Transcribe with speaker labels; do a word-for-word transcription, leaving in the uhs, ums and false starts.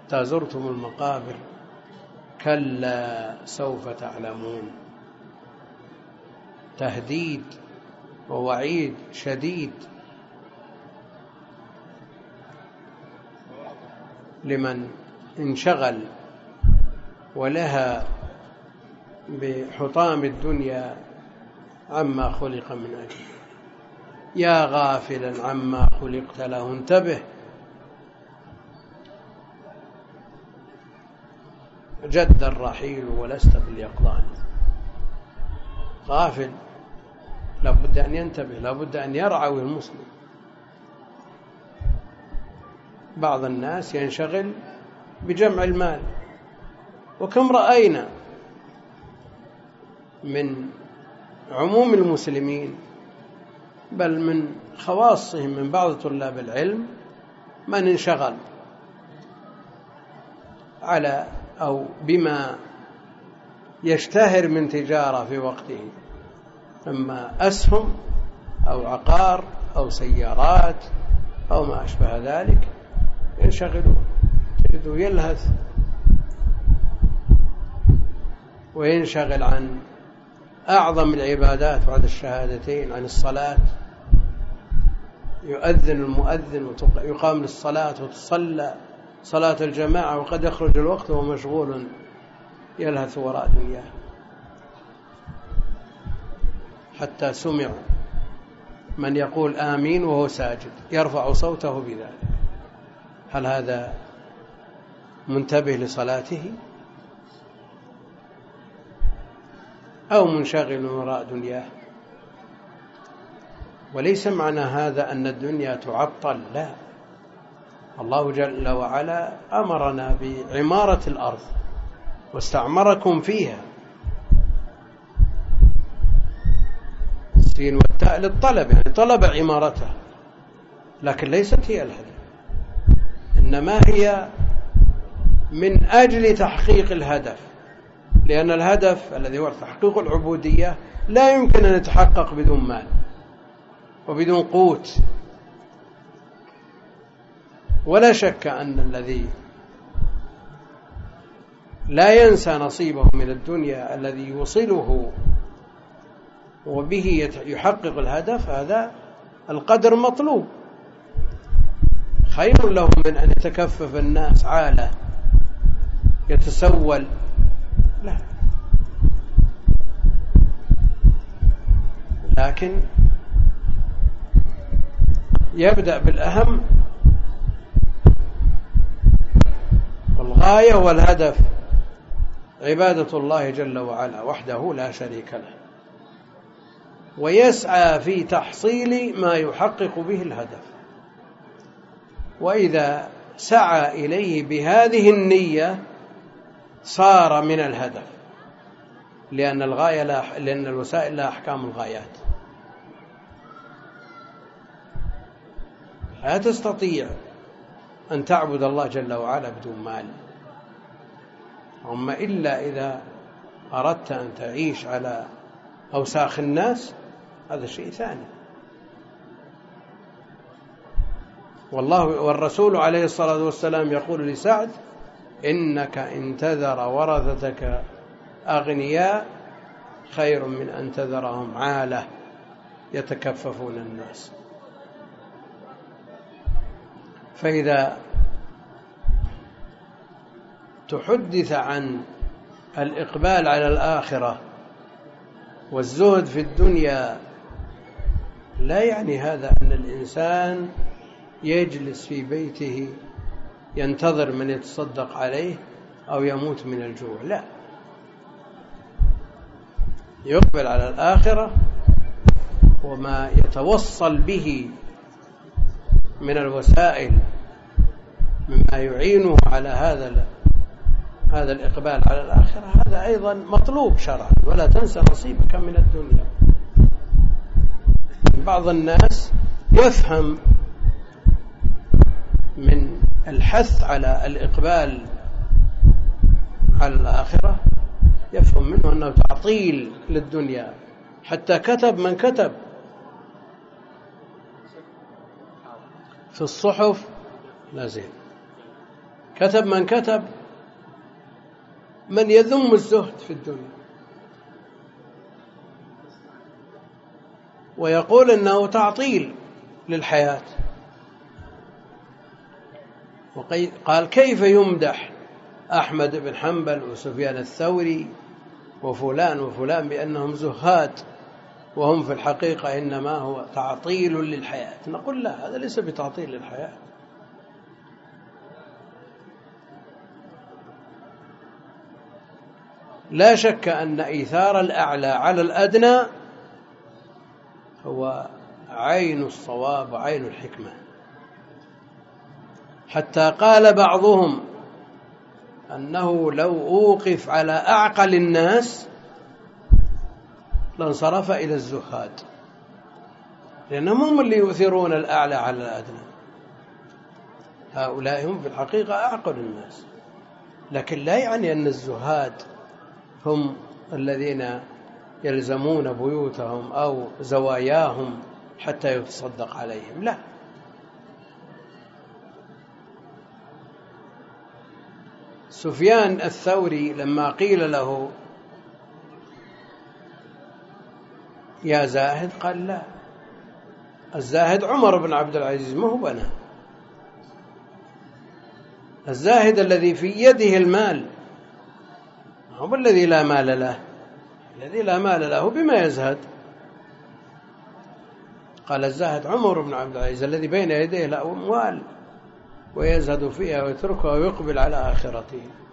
Speaker 1: حتى زرتم المقابر كلا سوف تعلمون. تهديد ووعيد شديد لمن انشغل ولها بحطام الدنيا عما خلق من أجله. يا غافلا عما خلقت له انتبه. جد الرحيل ولست باليقظان. غافل لابد أن ينتبه، لابد أن يرعوي المسلم. بعض الناس ينشغل بجمع المال، وكم رأينا من عموم المسلمين بل من خواصهم من بعض طلاب العلم من انشغل على أو بما يشتهر من تجارة في وقته، إما أسهم أو عقار أو سيارات أو ما أشبه ذلك، ينشغلون. تجده يلهث وينشغل عن أعظم العبادات بعد الشهادتين، عن الصلاة. يؤذن المؤذن ويقام للصلاة وتصلى صلاة الجماعة وقد يخرج الوقت وهو مشغول يلهث وراء دنياه. حتى سمع من يقول آمين وهو ساجد يرفع صوته بذلك. هل هذا منتبه لصلاته أو منشغل وراء دنياه؟ وليس معنى هذا أن الدنيا تعطل، لا. الله جل وعلا أمرنا بعمارة الأرض واستعمركم فيها. السين والتاء للطلب، يعني طلب عمارتها، لكن ليست هي الهدف، إنما هي من أجل تحقيق الهدف. لأن الهدف الذي هو تحقيق العبودية لا يمكن أن يتحقق بدون مال وبدون قوت. ولا شك أن الذي لا ينسى نصيبه من الدنيا الذي يوصله وبه يحقق الهدف، هذا القدر مطلوب. خير له من أن يتكفف الناس عالة يتسول، لا. لكن يبدأ بالأهم والغاية والهدف، عبادة الله جل وعلا وحده لا شريك له، ويسعى في تحصيل ما يحقق به الهدف. وإذا سعى إليه بهذه النية صار من الهدف، لأن الغاية لا لأن الوسائل لا أحكام الغايات. لا تستطيع أن تعبد الله جل وعلا بدون مال، أما إلا إذا أردت أن تعيش على أوساخ الناس، هذا شيء ثاني. والله والرسول عليه الصلاة والسلام يقول لسعد: إنك إن تذر ورثتك أغنياء خير من أن تذرهم عالة يتكففون الناس. فإذا تحدث عن الإقبال على الآخرة والزهد في الدنيا، لا يعني هذا أن الإنسان يجلس في بيته ينتظر من يتصدق عليه أو يموت من الجوع، لا. يقبل على الآخرة وما يتوصل به من الوسائل مما يعينه على هذا هذا الإقبال على الآخرة، هذا أيضا مطلوب شرعا. ولا تنسى نصيبك من الدنيا. بعض الناس يفهم من الحث على الإقبال على الآخرة، يفهم منه أنه تعطيل للدنيا، حتى كتب من كتب في الصحف لا زين، كتب من كتب من يذم الزهد في الدنيا ويقول إنه تعطيل للحياة. وقال كيف يمدح أحمد بن حنبل وسفيان الثوري وفلان وفلان بأنهم زهاد وهم في الحقيقة إنما هو تعطيل للحياة؟ نقول لا، هذا ليس بتعطيل للحياة. لا شك أن إيثار الأعلى على الأدنى هو عين الصواب وعين الحكمة، حتى قال بعضهم أنه لو أوقف على أعقل الناس لانصرف إلى الزهاد، لأنهم هم اللي يؤثرون الأعلى على الأدنى. هؤلاء هم في الحقيقة أعقل الناس، لكن لا يعني أن الزهاد هم الذين يلزمون بيوتهم أو زواياهم حتى يتصدق عليهم، لا. سفيان الثوري لما قيل له يا زاهد قال لا، الزاهد عمر بن عبد العزيز ما هو أنا. الزاهد الذي في يده المال هو الذي لا مال له، الذي لا مال له بما يزهد. قال الزاهد عمر بن عبد العزيز الذي بين يديه الأموال ويزهد فيها ويتركها ويقبل على آخرته.